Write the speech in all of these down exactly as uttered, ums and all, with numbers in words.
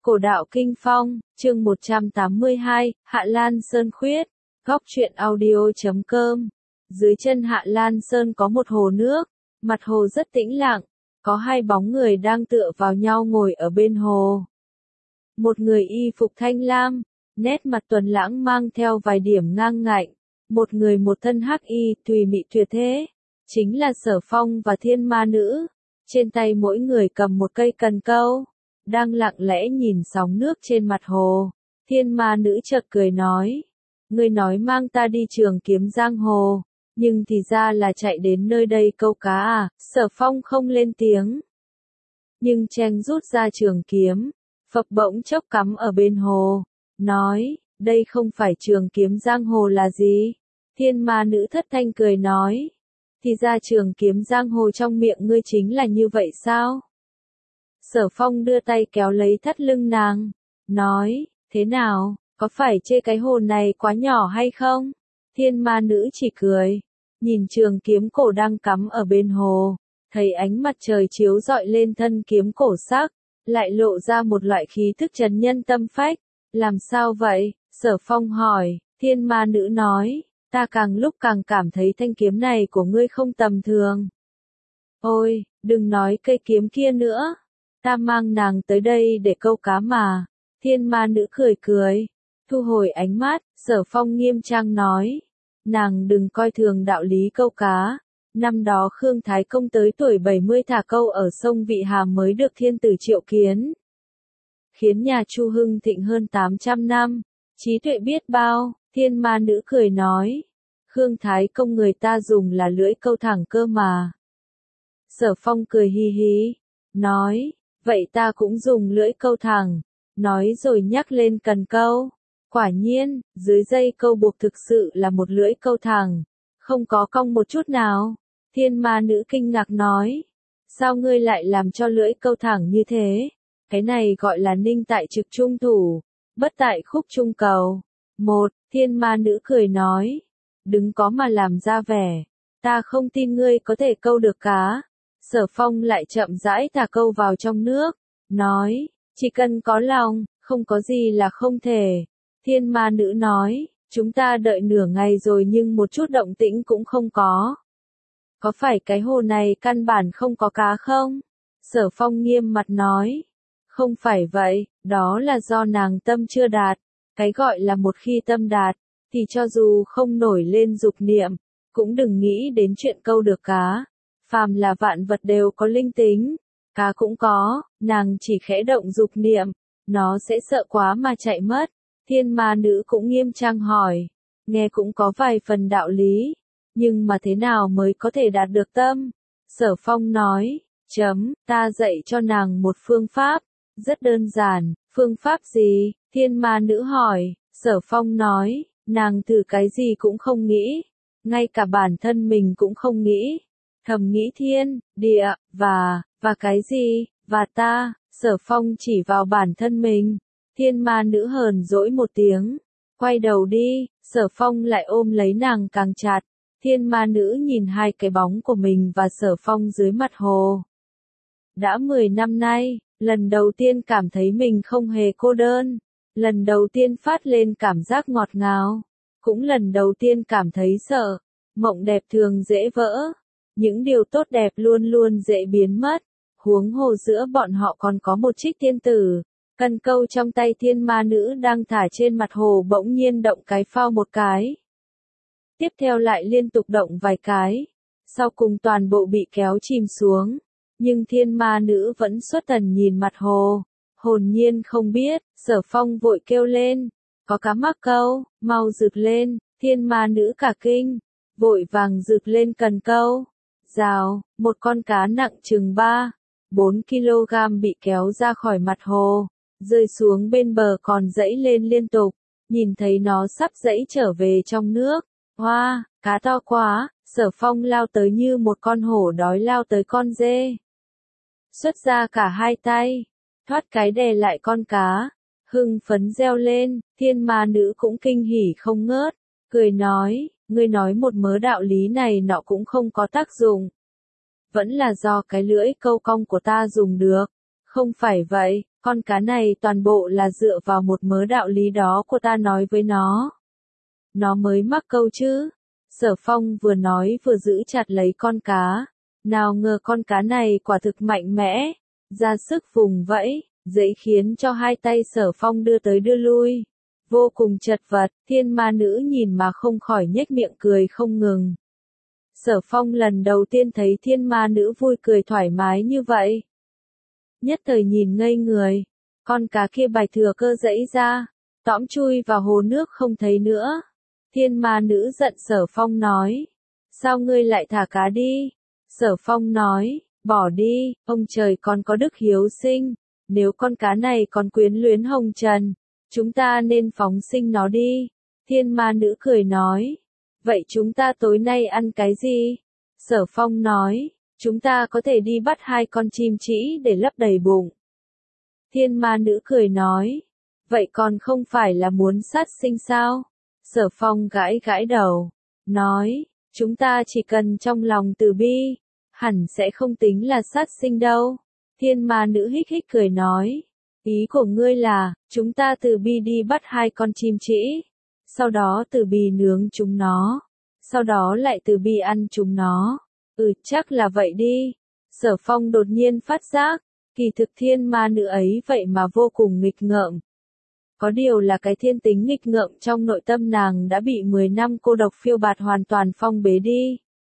Cổ đạo Kinh Phong, chương một trăm tám mươi hai, Hạ Lan Sơn Khuyết, góc truyện audio chấm com. Dưới chân Hạ Lan Sơn có một hồ nước, mặt hồ rất tĩnh lặng, có hai bóng người đang tựa vào nhau ngồi ở bên hồ. Một người y phục thanh lam, nét mặt tuấn lãng mang theo vài điểm ngang ngạnh, một người một thân hắc y, tùy mị tuyệt thế, chính là Sở Phong và Thiên Ma Nữ. Trên tay mỗi người cầm một cây cần câu, đang lặng lẽ nhìn sóng nước trên mặt hồ. Thiên Ma Nữ chợt cười nói, ngươi nói mang ta đi Trường Kiếm giang hồ, nhưng thì ra là chạy đến nơi đây câu cá à? Sở Phong không lên tiếng, nhưng cheng rút ra trường kiếm, phập bỗng chốc cắm ở bên hồ, nói, đây không phải Trường Kiếm giang hồ là gì? Thiên Ma Nữ thất thanh cười nói, thì ra Trường Kiếm giang hồ trong miệng ngươi chính là như vậy sao? Sở Phong đưa tay kéo lấy thắt lưng nàng, nói, thế nào, có phải chê cái hồ này quá nhỏ hay không? Thiên Ma Nữ chỉ cười, nhìn trường kiếm cổ đang cắm ở bên hồ, thấy ánh mặt trời chiếu rọi lên thân kiếm cổ sắc, lại lộ ra một loại khí thức trấn nhân tâm phách. Làm sao vậy? Sở Phong hỏi. Thiên Ma Nữ nói, ta càng lúc càng cảm thấy thanh kiếm này của ngươi không tầm thường. Ôi, đừng nói cây kiếm kia nữa, ta mang nàng tới đây để câu cá mà. Thiên Ma Nữ cười cười, thu hồi ánh mắt. Sở Phong nghiêm trang nói, nàng đừng coi thường đạo lý câu cá. Năm đó Khương Thái Công tới tuổi bảy mươi thả câu ở sông Vị Hà mới được thiên tử triệu kiến, khiến nhà Chu hưng thịnh hơn tám trăm năm, trí tuệ biết bao. Thiên Ma Nữ cười nói, Khương Thái Công người ta dùng là lưỡi câu thẳng cơ mà. Sở Phong cười hi hi, nói, vậy ta cũng dùng lưỡi câu thẳng, nói rồi nhắc lên cần câu. Quả nhiên, dưới dây câu buộc thực sự là một lưỡi câu thẳng, không có cong một chút nào. Thiên Ma Nữ kinh ngạc nói, sao ngươi lại làm cho lưỡi câu thẳng như thế? Cái này gọi là ninh tại trực trung thủ, bất tại khúc trung cầu. Một, Thiên Ma Nữ cười nói, đừng có mà làm ra vẻ, ta không tin ngươi có thể câu được cá. Sở Phong lại chậm rãi thả câu vào trong nước, nói, chỉ cần có lòng, không có gì là không thể. Thiên Ma Nữ nói, chúng ta đợi nửa ngày rồi nhưng một chút động tĩnh cũng không có. Có phải cái hồ này căn bản không có cá không? Sở Phong nghiêm mặt nói, không phải vậy, đó là do nàng tâm chưa đạt. Cái gọi là một khi tâm đạt, thì cho dù không nổi lên dục niệm, cũng đừng nghĩ đến chuyện câu được cá. Phàm là vạn vật đều có linh tính, cá cũng có, nàng chỉ khẽ động dục niệm, nó sẽ sợ quá mà chạy mất. Thiên Ma Nữ cũng nghiêm trang hỏi, nghe cũng có vài phần đạo lý, nhưng mà thế nào mới có thể đạt được tâm? Sở Phong nói, chấm, ta dạy cho nàng một phương pháp, rất đơn giản. Phương pháp gì? Thiên Ma Nữ hỏi. Sở Phong nói, nàng thử cái gì cũng không nghĩ, ngay cả bản thân mình cũng không nghĩ, thầm nghĩ thiên, địa, và, và cái gì, và ta. Sở Phong chỉ vào bản thân mình. Thiên Ma Nữ hờn dỗi một tiếng, quay đầu đi. Sở Phong lại ôm lấy nàng càng chặt. Thiên Ma Nữ nhìn hai cái bóng của mình và Sở Phong dưới mặt hồ. Đã mười năm nay, lần đầu tiên cảm thấy mình không hề cô đơn, lần đầu tiên phát lên cảm giác ngọt ngào, cũng lần đầu tiên cảm thấy sợ. Mộng đẹp thường dễ vỡ, những điều tốt đẹp luôn luôn dễ biến mất, huống hồ giữa bọn họ còn có một trích tiên tử. Cần câu trong tay Thiên Ma Nữ đang thả trên mặt hồ bỗng nhiên động cái phao một cái, tiếp theo lại liên tục động vài cái, sau cùng toàn bộ bị kéo chìm xuống. Nhưng Thiên Ma Nữ vẫn xuất thần nhìn mặt hồ, hồn nhiên không biết. Sở Phong vội kêu lên, có cá mắc câu, mau rực lên. Thiên Ma Nữ cả kinh, vội vàng rực lên cần câu. Rào, một con cá nặng chừng ba, bốn ki lô gam bị kéo ra khỏi mặt hồ, rơi xuống bên bờ còn dẫy lên liên tục. Nhìn thấy nó sắp dẫy trở về trong nước, hoa, cá to quá. Sở Phong lao tới như một con hổ đói lao tới con dê, xuất ra cả hai tay, thoát cái đè lại con cá, hưng phấn reo lên. Thiên Ma Nữ cũng kinh hỉ không ngớt, cười nói, ngươi nói một mớ đạo lý này nọ cũng không có tác dụng, vẫn là do cái lưỡi câu cong của ta dùng được, Không phải vậy, con cá này toàn bộ là dựa vào một mớ đạo lý đó của ta nói với nó. Nó mới mắc câu chứ. Sở Phong vừa nói vừa giữ chặt lấy con cá. Nào ngờ con cá này quả thực mạnh mẽ, ra sức vùng vẫy, dễ khiến cho hai tay Sở Phong đưa tới đưa lui. Vô cùng chật vật, thiên ma nữ nhìn mà không khỏi nhếch miệng cười không ngừng. Sở Phong lần đầu tiên thấy thiên ma nữ vui cười thoải mái như vậy. Nhất thời nhìn ngây người, con cá kia bài thừa cơ giãy ra, tõm chui vào hồ nước không thấy nữa. Thiên ma nữ giận Sở Phong nói, sao ngươi lại thả cá đi? Sở Phong nói, bỏ đi, ông trời còn có đức hiếu sinh, nếu con cá này còn quyến luyến hồng trần, chúng ta nên phóng sinh nó đi. Thiên ma nữ cười nói, vậy chúng ta tối nay ăn cái gì? Sở Phong nói, chúng ta có thể đi bắt hai con chim trĩ để lấp đầy bụng. Thiên ma nữ cười nói, vậy còn không phải là muốn sát sinh sao? Sở Phong gãi gãi đầu, nói, chúng ta chỉ cần trong lòng từ bi, hẳn sẽ không tính là sát sinh đâu. Thiên ma nữ hích hích cười nói, ý của ngươi là, chúng ta từ bi đi bắt hai con chim trĩ, sau đó từ bi nướng chúng nó, sau đó lại từ bi ăn chúng nó. Ừ, chắc là vậy đi. Sở Phong đột nhiên phát giác, kỳ thực thiên ma nữ ấy vậy mà vô cùng nghịch ngợm. Có điều là cái thiên tính nghịch ngợm trong nội tâm nàng đã bị mười năm cô độc phiêu bạt hoàn toàn phong bế đi.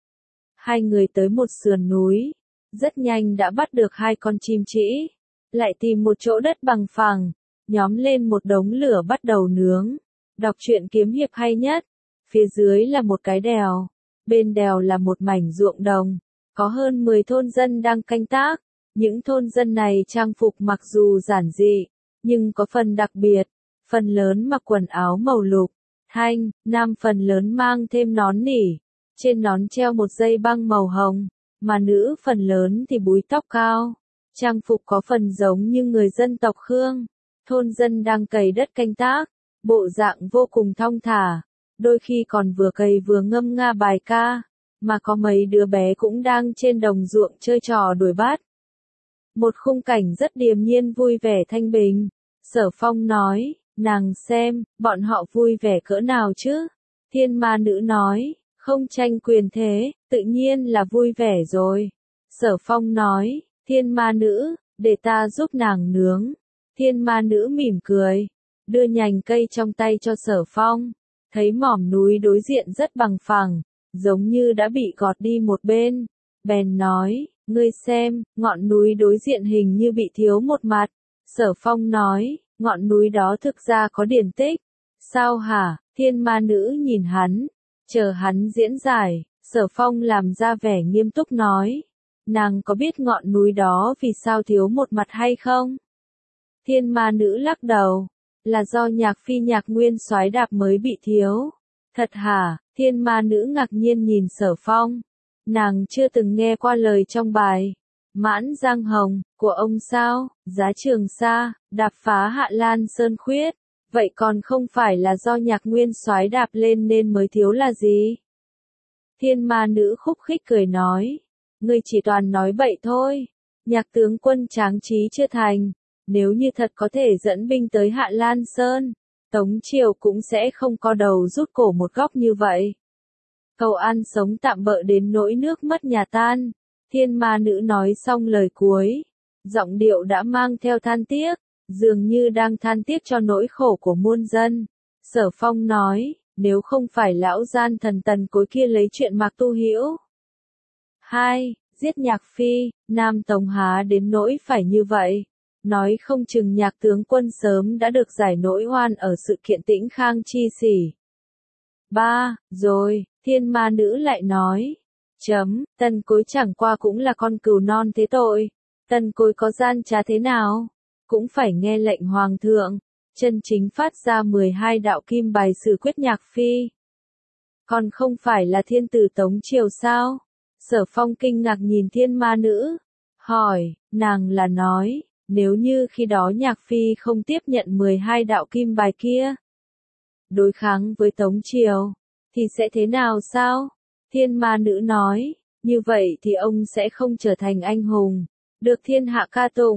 Hai người tới một sườn núi, rất nhanh đã bắt được hai con chim trĩ, lại tìm một chỗ đất bằng phẳng, nhóm lên một đống lửa bắt đầu nướng. Đọc truyện kiếm hiệp hay nhất. Phía dưới là một cái đèo, bên đèo là một mảnh ruộng đồng, có hơn mười thôn dân đang canh tác. Những thôn dân này trang phục mặc dù giản dị, nhưng có phần đặc biệt, phần lớn mặc quần áo màu lục, thanh, nam phần lớn mang thêm nón nỉ, trên nón treo một dây băng màu hồng, mà nữ phần lớn thì búi tóc cao. Trang phục có phần giống như người dân tộc Khương. Thôn dân đang cày đất canh tác, bộ dạng vô cùng thong thả, đôi khi còn vừa cày vừa ngâm nga bài ca, mà có mấy đứa bé cũng đang trên đồng ruộng chơi trò đuổi bắt. Một khung cảnh rất điềm nhiên vui vẻ thanh bình. Sở Phong nói, nàng xem, bọn họ vui vẻ cỡ nào chứ? Thiên ma nữ nói, không tranh quyền thế, tự nhiên là vui vẻ rồi. Sở Phong nói, thiên ma nữ, để ta giúp nàng nướng. Thiên ma nữ mỉm cười, đưa nhành cây trong tay cho Sở Phong, thấy mỏm núi đối diện rất bằng phẳng, giống như đã bị gọt đi một bên, bèn nói, ngươi xem, ngọn núi đối diện hình như bị thiếu một mặt. Sở Phong nói, ngọn núi đó thực ra có điển tích. Sao hả? Thiên ma nữ nhìn hắn, chờ hắn diễn giải. Sở Phong làm ra vẻ nghiêm túc nói, nàng có biết ngọn núi đó vì sao thiếu một mặt hay không? Thiên ma nữ lắc đầu, là do nhạc phi nhạc nguyên soái đạp mới bị thiếu. Thật hả? Thiên ma nữ ngạc nhiên nhìn Sở Phong. Nàng chưa từng nghe qua lời trong bài Mãn Giang Hồng của ông sao? Giá Trường Sa đạp phá Hạ Lan Sơn Khuyết, vậy còn không phải là do nhạc nguyên soái đạp lên nên mới thiếu là gì? Thiên ma nữ khúc khích cười nói, ngươi chỉ toàn nói bậy thôi. Nhạc tướng quân tráng trí chưa thành, nếu như thật có thể dẫn binh tới Hạ Lan Sơn, Tống Triều cũng sẽ không co đầu rút cổ một góc như vậy. Cầu ăn sống tạm bợ đến nỗi nước mất nhà tan. Thiên ma nữ nói xong lời cuối, giọng điệu đã mang theo than tiếc, dường như đang than tiếc cho nỗi khổ của muôn dân. Sở Phong nói, nếu không phải lão gian thần tần cối kia lấy chuyện Mạc Tu Hữu hai, giết Nhạc Phi, Nam Tống há đến nỗi phải như vậy. Nói không chừng nhạc tướng quân sớm đã được giải nỗi oan ở sự kiện Tĩnh Khang chi sỉ. Ba, rồi, thiên ma nữ lại nói, chấm, tần cối chẳng qua cũng là con cừu non thế tội. Tần cối có gian trá thế nào? Cũng phải nghe lệnh hoàng thượng, chân chính phát ra mười hai đạo kim bài xử quyết Nhạc Phi. Còn không phải là thiên tử Tống Triều sao? Sở Phong kinh ngạc nhìn thiên ma nữ, hỏi, nàng là nói, nếu như khi đó Nhạc Phi không tiếp nhận mười hai đạo kim bài kia, đối kháng với Tống Triều, thì sẽ thế nào sao? Thiên ma nữ nói, như vậy thì ông sẽ không trở thành anh hùng, được thiên hạ ca tụng,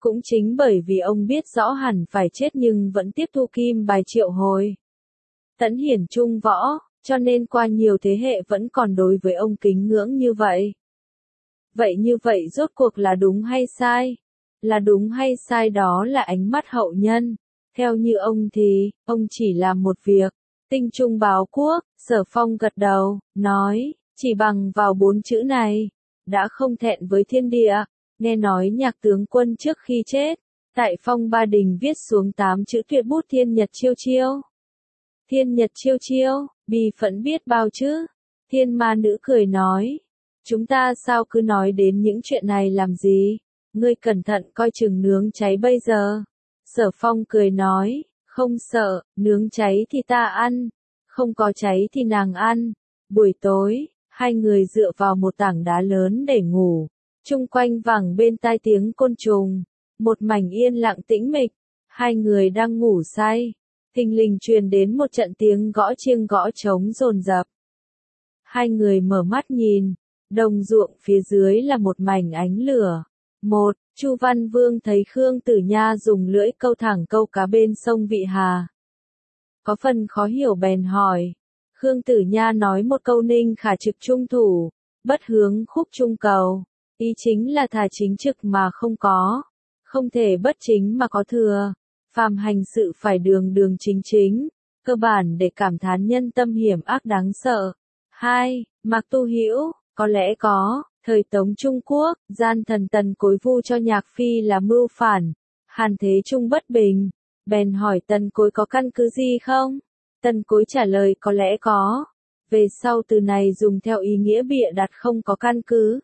Cũng chính bởi vì ông biết rõ hẳn phải chết nhưng vẫn tiếp thu kim bài triệu hồi. Tẫn hiển trung võ, cho nên qua nhiều thế hệ vẫn còn đối với ông kính ngưỡng như vậy. Vậy như vậy rốt cuộc là đúng hay sai? Là đúng hay sai đó là ánh mắt hậu nhân. Theo như ông thì, ông chỉ làm một việc. Tinh trung báo quốc, Sở Phong gật đầu, nói, chỉ bằng vào bốn chữ này, đã không thẹn với thiên địa. Nghe nói nhạc tướng quân trước khi chết, tại phong ba đình viết xuống tám chữ tuyệt bút thiên nhật chiêu chiêu. Thiên nhật chiêu chiêu, bì phẫn biết bao chứ? Thiên ma nữ cười nói, chúng ta sao cứ nói đến những chuyện này làm gì? Ngươi cẩn thận coi chừng nướng cháy bây giờ. Sở Phong cười nói, không sợ, nướng cháy thì ta ăn, không có cháy thì nàng ăn. Buổi tối, hai người dựa vào một tảng đá lớn để ngủ, chung quanh vẳng bên tai tiếng côn trùng, một mảnh yên lặng tĩnh mịch, hai người đang ngủ say, thình lình truyền đến một trận tiếng gõ chiêng gõ trống dồn dập. Hai người mở mắt nhìn, đồng ruộng phía dưới là một mảnh ánh lửa. Một, Chu Văn Vương thấy Khương Tử Nha dùng lưỡi câu thẳng câu cá bên sông Vị Hà. Có phần khó hiểu bèn hỏi. Khương Tử Nha nói một câu ninh khả trực trung thủ, bất hướng khúc trung cầu. Ý chính là thà chính trực mà không có, không thể bất chính mà có thừa. Phàm hành sự phải đường đường chính chính, cơ bản để cảm thán nhân tâm hiểm ác đáng sợ. Hai, Mạc Tu Hữu, có lẽ có. Thời Tống Trung Quốc, gian thần Tần Cối vu cho Nhạc Phi là mưu phản, Hàn Thế Trung bất bình, bèn hỏi Tần Cối có căn cứ gì không? Tần Cối trả lời có lẽ có, về sau từ này dùng theo ý nghĩa bịa đặt không có căn cứ.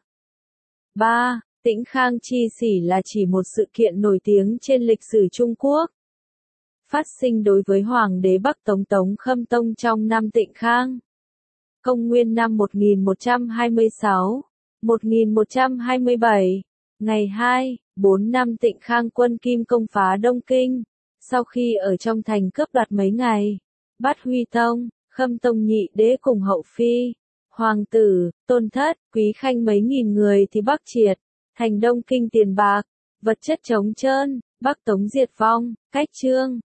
Ba, Tĩnh Khang Chi Sỉ là chỉ một sự kiện nổi tiếng trên lịch sử Trung Quốc. Phát sinh đối với Hoàng đế Bắc Tống Tống Khâm Tông trong năm Tịnh Khang. Công nguyên năm một nghìn một trăm hai mươi sáu. một nghìn một trăm hai mươi bảy, ngày hai, bốn năm Tịnh Khang quân Kim công phá Đông Kinh, sau khi ở trong thành cướp đoạt mấy ngày, bắt Huy Tông, Khâm Tông nhị đế cùng hậu phi, hoàng tử, tôn thất, quý khanh mấy nghìn người thì Bắc triệt, thành Đông Kinh tiền bạc, vật chất trống trơn, Bắc Tống diệt vong, cách trương,